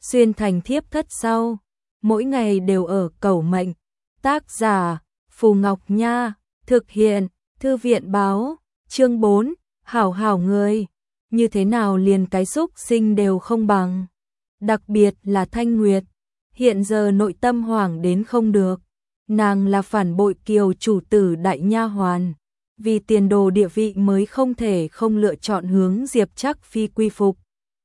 xuyên thành thiếp thất sau, mỗi ngày đều ở cầu mệnh. Tác giả Phù Ngọc Nha, thực hiện Thư viện báo, chương 4, hảo hảo người, như thế nào liền cái xúc sinh đều không bằng. Đặc biệt là Thanh Nguyệt, hiện giờ nội tâm hoảng đến không được. Nàng là phản bội Kiều chủ tử đại nha hoàn, vì tiền đồ địa vị mới không thể không lựa chọn hướng Diệp Trắc Phi quy phục.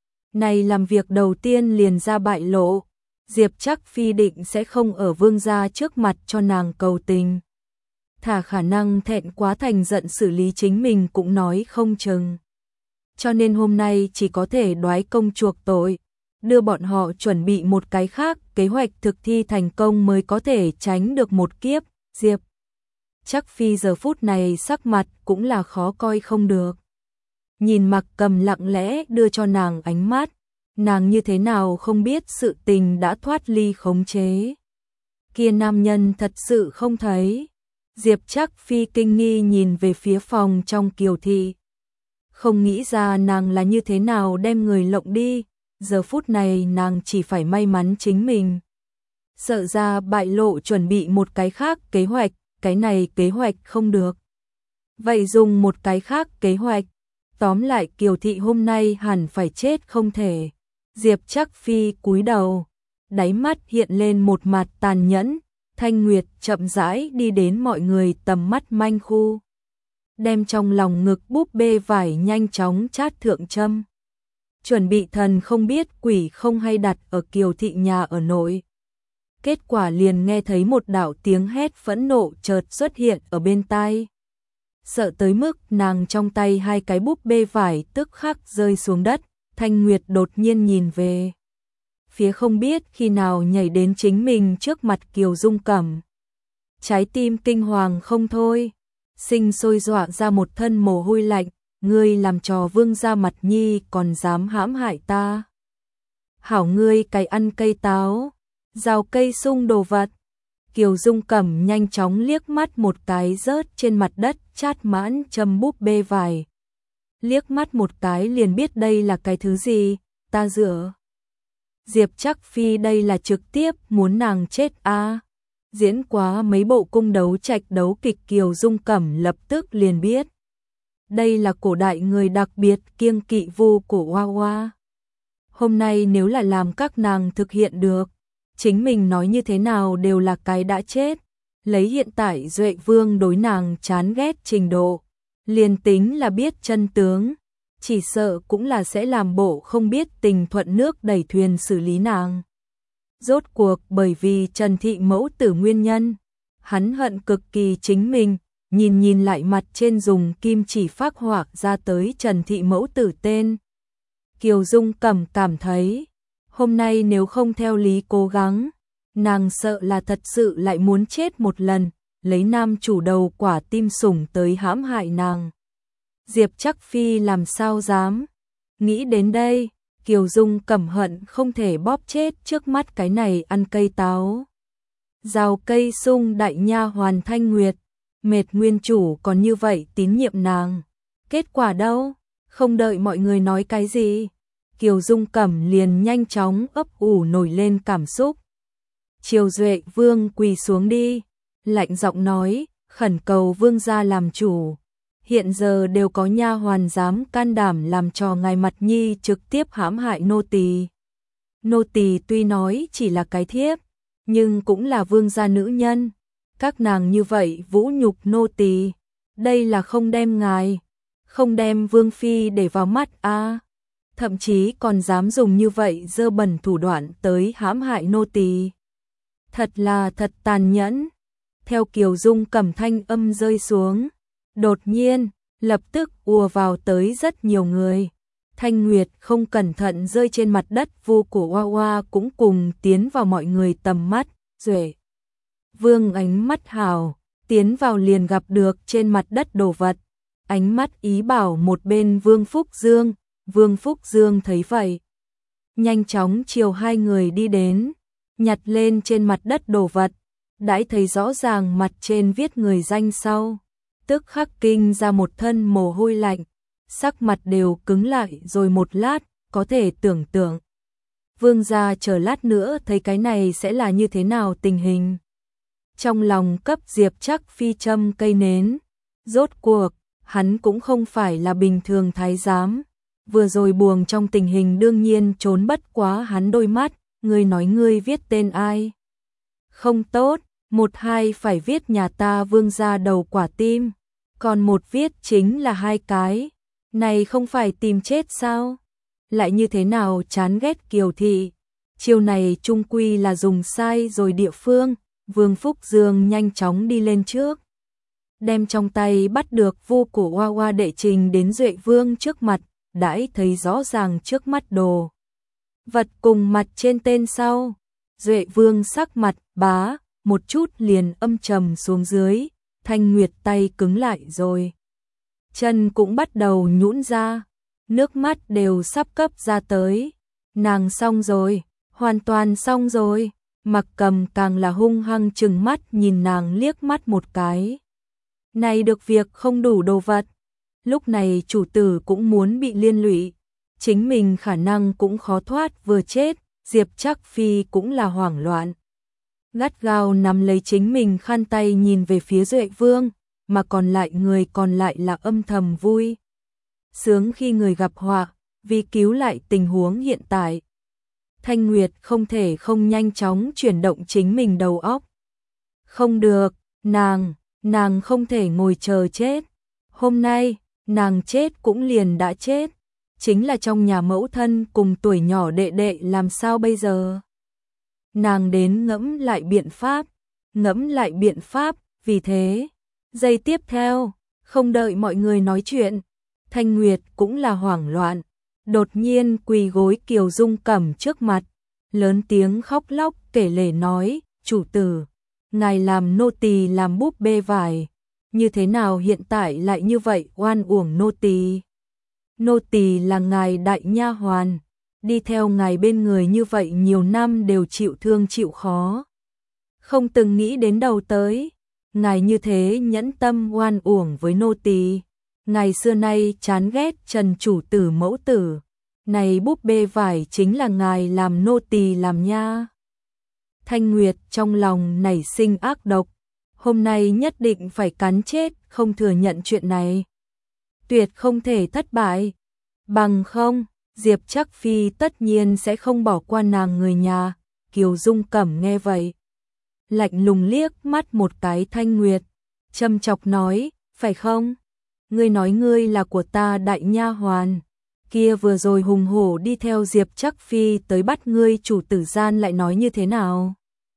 Này làm việc đầu tiên liền ra bại lộ, Diệp Trắc Phi định sẽ không ở vương gia trước mặt cho nàng cầu tình. Thả khả năng thẹn quá thành giận xử lý chính mình cũng nói không chừng. Cho nên hôm nay chỉ có thể đoái công chuộc tội, đưa bọn họ chuẩn bị một cái khác, kế hoạch thực thi thành công mới có thể tránh được một kiếp. Diệp Trắc Phi giờ phút này sắc mặt cũng là khó coi không được. Nhìn Mặc Cầm lặng lẽ đưa cho nàng ánh mắt, nàng như thế nào không biết sự tình đã thoát ly khống chế. Kia nam nhân thật sự không thấy. Diệp Trắc Phi kinh nghi nhìn về phía phòng trong Kiều thị. Không nghĩ ra nàng là như thế nào đem người lộng đi, giờ phút này nàng chỉ phải may mắn chính mình. Sợ ra bại lộ chuẩn bị một cái khác kế hoạch, cái này kế hoạch không được. Vậy dùng một cái khác kế hoạch, tóm lại Kiều thị hôm nay hẳn phải chết không thể. Diệp Trắc Phi cúi đầu, đáy mắt hiện lên một mặt tàn nhẫn. Thanh Nguyệt chậm rãi đi đến mọi người tầm mắt manh khu, đem trong lòng ngực búp bê vải nhanh chóng chát thượng châm. Chuẩn bị thần không biết quỷ không hay đặt ở Kiều thị nhà ở nội. Kết quả liền nghe thấy một đạo tiếng hét phẫn nộ chợt xuất hiện ở bên tai. Sợ tới mức nàng trong tay hai cái búp bê vải tức khắc rơi xuống đất. Thanh Nguyệt đột nhiên nhìn về phía không biết khi nào nhảy đến chính mình trước mặt Kiều Dung Cẩm. Trái tim kinh hoàng không thôi, sinh sôi dọa ra một thân mồ hôi lạnh. Ngươi làm trò vương gia mặt nhi còn dám hãm hại ta. Hảo ngươi cái ăn cây táo, rào cây sung đồ vật. Kiều Dung Cẩm nhanh chóng liếc mắt một cái rớt trên mặt đất chát mãn châm búp bê vải. Liếc mắt một cái liền biết đây là cái thứ gì, ta dựa. Diệp Trắc Phi đây là trực tiếp muốn nàng chết a. Diễn quá mấy bộ cung đấu trạch đấu kịch Kiều Dung Cẩm lập tức liền biết. Đây là cổ đại người đặc biệt kiêng kỵ vu của Hoa Hoa. Hôm nay nếu là làm các nàng thực hiện được, chính mình nói như thế nào đều là cái đã chết. Lấy hiện tại Duệ Vương đối nàng chán ghét trình độ, liền tính là biết chân tướng, chỉ sợ cũng là sẽ làm bộ không biết tình thuận nước đẩy thuyền xử lý nàng. Rốt cuộc bởi vì Trần Thị mẫu tử nguyên nhân, hắn hận cực kỳ chính mình, nhìn lại mặt trên dùng kim chỉ phác họa ra tới Trần Thị mẫu tử tên. Kiều Dung Cẩm cảm thấy, hôm nay nếu không theo lý cố gắng, nàng sợ là thật sự lại muốn chết một lần, lấy nam chủ đầu quả tim sủng tới hãm hại nàng. Diệp Trắc Phi làm sao dám. Nghĩ đến đây, Kiều Dung Cẩm hận không thể bóp chết trước mắt cái này ăn cây táo. Rào cây sung đại nha hoàn Thanh Nguyệt, mệt nguyên chủ còn như vậy tín nhiệm nàng. Kết quả đâu, không đợi mọi người nói cái gì, Kiều Dung Cẩm liền nhanh chóng ấp ủ nổi lên cảm xúc. Triều Duệ Vương quỳ xuống đi, lạnh giọng nói, khẩn cầu vương gia làm chủ. Hiện giờ đều có nha hoàn dám can đảm làm trò ngài mặt nhi trực tiếp hãm hại nô tỳ. Nô tỳ tuy nói chỉ là cái thiếp, nhưng cũng là vương gia nữ nhân. Các nàng như vậy vũ nhục nô tỳ, đây là không đem ngài, không đem vương phi để vào mắt a. Thậm chí còn dám dùng như vậy dơ bẩn thủ đoạn tới hãm hại nô tỳ. Thật là thật tàn nhẫn. Theo Kiều Dung Cẩm thanh âm rơi xuống, đột nhiên, lập tức ùa vào tới rất nhiều người. Thanh Nguyệt không cẩn thận rơi trên mặt đất, vu của Hoa Hoa cũng cùng tiến vào mọi người tầm mắt. Duệ Vương ánh mắt hào, tiến vào liền gặp được trên mặt đất đồ vật. Ánh mắt ý bảo một bên Vương Phúc Dương. Vương Phúc Dương thấy vậy, nhanh chóng chiều hai người đi đến, nhặt lên trên mặt đất đồ vật. Đãi thấy rõ ràng mặt trên viết người danh sau, tức khắc kinh ra một thân mồ hôi lạnh, sắc mặt đều cứng lại rồi một lát, có thể tưởng tượng. Vương gia chờ lát nữa thấy cái này sẽ là như thế nào tình hình. Trong lòng cấp Diệp Trắc Phi châm cây nến, rốt cuộc, hắn cũng không phải là bình thường thái giám. Vừa rồi buồng trong tình hình đương nhiên trốn bất quá hắn đôi mắt, ngươi nói ngươi viết tên ai? Không tốt, một hai phải viết nhà ta Vương gia đầu quả tim, còn một viết chính là hai cái. Này không phải tìm chết sao? Lại như thế nào chán ghét Kiều thị. Chiêu này chung quy là dùng sai rồi địa phương. Vương Phúc Dương nhanh chóng đi lên trước, đem trong tay bắt được vu của Hoa Hoa đệ trình đến Duệ Vương trước mặt, đãi thấy rõ ràng trước mắt đồ vật cùng mặt trên tên sau. Duệ Vương sắc mặt bá một chút liền âm trầm xuống dưới, Thanh Nguyệt tay cứng lại rồi, chân cũng bắt đầu nhũn ra, nước mắt đều sắp cấp ra tới. Nàng xong rồi, hoàn toàn xong rồi. Mặc Cầm càng là hung hăng trừng mắt nhìn nàng liếc mắt một cái. Này được việc không đủ đồ vật. Lúc này chủ tử cũng muốn bị liên lụy, chính mình khả năng cũng khó thoát vừa chết. Diệp Trắc Phi cũng là hoảng loạn, gắt gao nắm lấy chính mình khăn tay nhìn về phía Duệ Vương, mà còn lại người còn lại là âm thầm vui sướng khi người gặp họa, vì cứu lại tình huống hiện tại. Thanh Nguyệt không thể không nhanh chóng chuyển động chính mình đầu óc. Không được, nàng không thể ngồi chờ chết. Hôm nay, nàng chết cũng liền đã chết. Chính là trong nhà mẫu thân cùng tuổi nhỏ đệ đệ làm sao bây giờ? Nàng đến ngẫm lại biện pháp, vì thế. Giây tiếp theo, không đợi mọi người nói chuyện, Thanh Nguyệt cũng là hoảng loạn. Đột nhiên quỳ gối Kiều Dung Cẩm trước mặt, lớn tiếng khóc lóc kể lể nói, chủ tử, ngài làm nô tỳ làm búp bê vải, như thế nào hiện tại lại như vậy oan uổng nô tỳ? Nô tỳ là ngài đại nha hoàn, đi theo ngài bên người như vậy nhiều năm đều chịu thương chịu khó. Không từng nghĩ đến đầu tới, ngài như thế nhẫn tâm oan uổng với nô tỳ. Ngài xưa nay chán ghét Trần chủ tử mẫu tử. Này búp bê vải chính là ngài làm nô tỳ làm nha. Thanh Nguyệt trong lòng nảy sinh ác độc, hôm nay nhất định phải cắn chết, không thừa nhận chuyện này. Tuyệt không thể thất bại, bằng không, Diệp Trắc Phi tất nhiên sẽ không bỏ qua nàng người nhà. Kiều Dung Cẩm nghe vậy, lạnh lùng liếc mắt một cái Thanh Nguyệt, châm chọc nói, phải không? Ngươi nói ngươi là của ta đại nha hoàn, kia vừa rồi hùng hổ đi theo Diệp Trắc Phi tới bắt ngươi chủ tử gian lại nói như thế nào?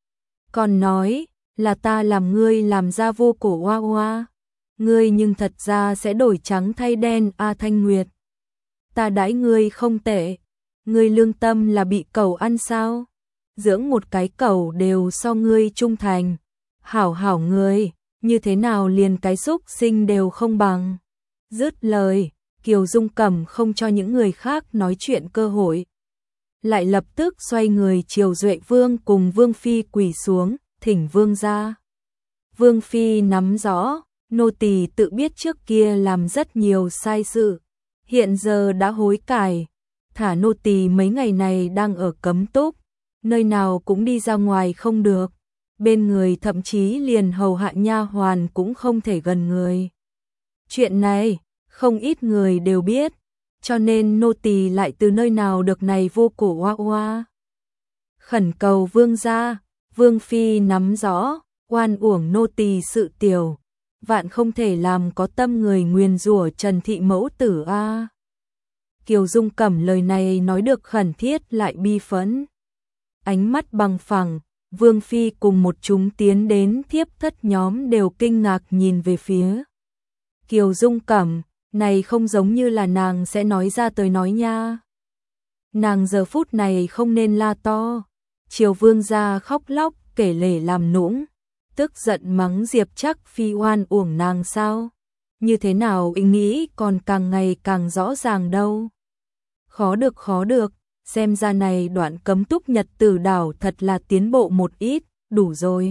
Còn nói là ta làm ngươi làm ra vô cổ Hoa Hoa, ngươi nhưng thật ra sẽ đổi trắng thay đen a. Thanh Nguyệt, ta đãi ngươi không tệ, ngươi lương tâm là bị cẩu ăn sao? Dưỡng một cái cẩu đều so ngươi trung thành, hảo ngươi, như thế nào liền cái xúc sinh đều không bằng. Dứt lời, Kiều Dung Cẩm không cho những người khác nói chuyện cơ hội, lại lập tức xoay người chiều Duệ Vương cùng Vương Phi quỳ xuống, thỉnh Vương ra. Vương Phi nắm rõ, nô tỳ tự biết trước kia làm rất nhiều sai sự, hiện giờ đã hối cải, thả nô tỳ mấy ngày này đang ở cấm túc, nơi nào cũng đi ra ngoài không được, bên người thậm chí liền hầu hạ nha hoàn cũng không thể gần người. Chuyện này, không ít người đều biết, cho nên nô tỳ lại từ nơi nào được này vô cổ Hoa Hoa. Khẩn cầu Vương gia. Vương Phi nắm rõ, oan uổng nô tỳ sự tiểu, vạn không thể làm có tâm người nguyền rủa Trần thị mẫu tử a. Kiều Dung Cẩm lời này nói được khẩn thiết lại bi phẫn. Ánh mắt bằng phẳng, Vương Phi cùng một chúng tiến đến thiếp thất nhóm đều kinh ngạc nhìn về phía Kiều Dung Cẩm, này không giống như là nàng sẽ nói ra tới nói nha. Nàng giờ phút này không nên la to, chiều Vương gia khóc lóc kể lể làm nũng, tức giận mắng Diệp Trắc Phi oan uổng nàng sao? Như thế nào ý nghĩ còn càng ngày càng rõ ràng đâu. Khó được, xem ra này đoạn cấm túc nhật tử đảo thật là tiến bộ một ít, đủ rồi.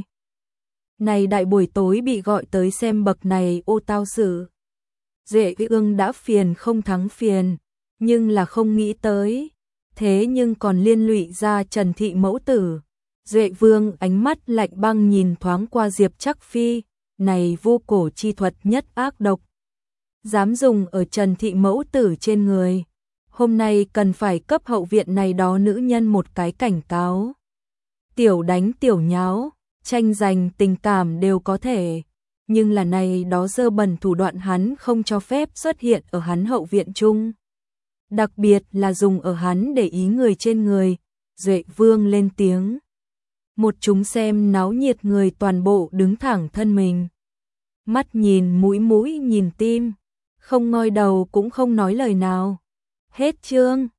Này đại buổi tối bị gọi tới xem bậc này ô tao sự. Duệ Ương đã phiền không thắng phiền, nhưng là không nghĩ tới, thế nhưng còn liên lụy ra Trần Thị mẫu tử. Duệ Vương ánh mắt lạnh băng nhìn thoáng qua Diệp Trắc Phi, này vu cổ chi thuật nhất ác độc, dám dùng ở Trần Thị mẫu tử trên người. Hôm nay cần phải cấp hậu viện này đó nữ nhân một cái cảnh cáo. Tiểu đánh tiểu nháo, tranh giành tình cảm đều có thể, nhưng là này đó dơ bẩn thủ đoạn hắn không cho phép xuất hiện ở hắn hậu viện chung. Đặc biệt là dùng ở hắn để ý người trên người. Duệ Vương lên tiếng. Một chúng xem náo nhiệt người toàn bộ đứng thẳng thân mình. Mắt nhìn mũi nhìn tim, không ngoi đầu cũng không nói lời nào. Hết chương.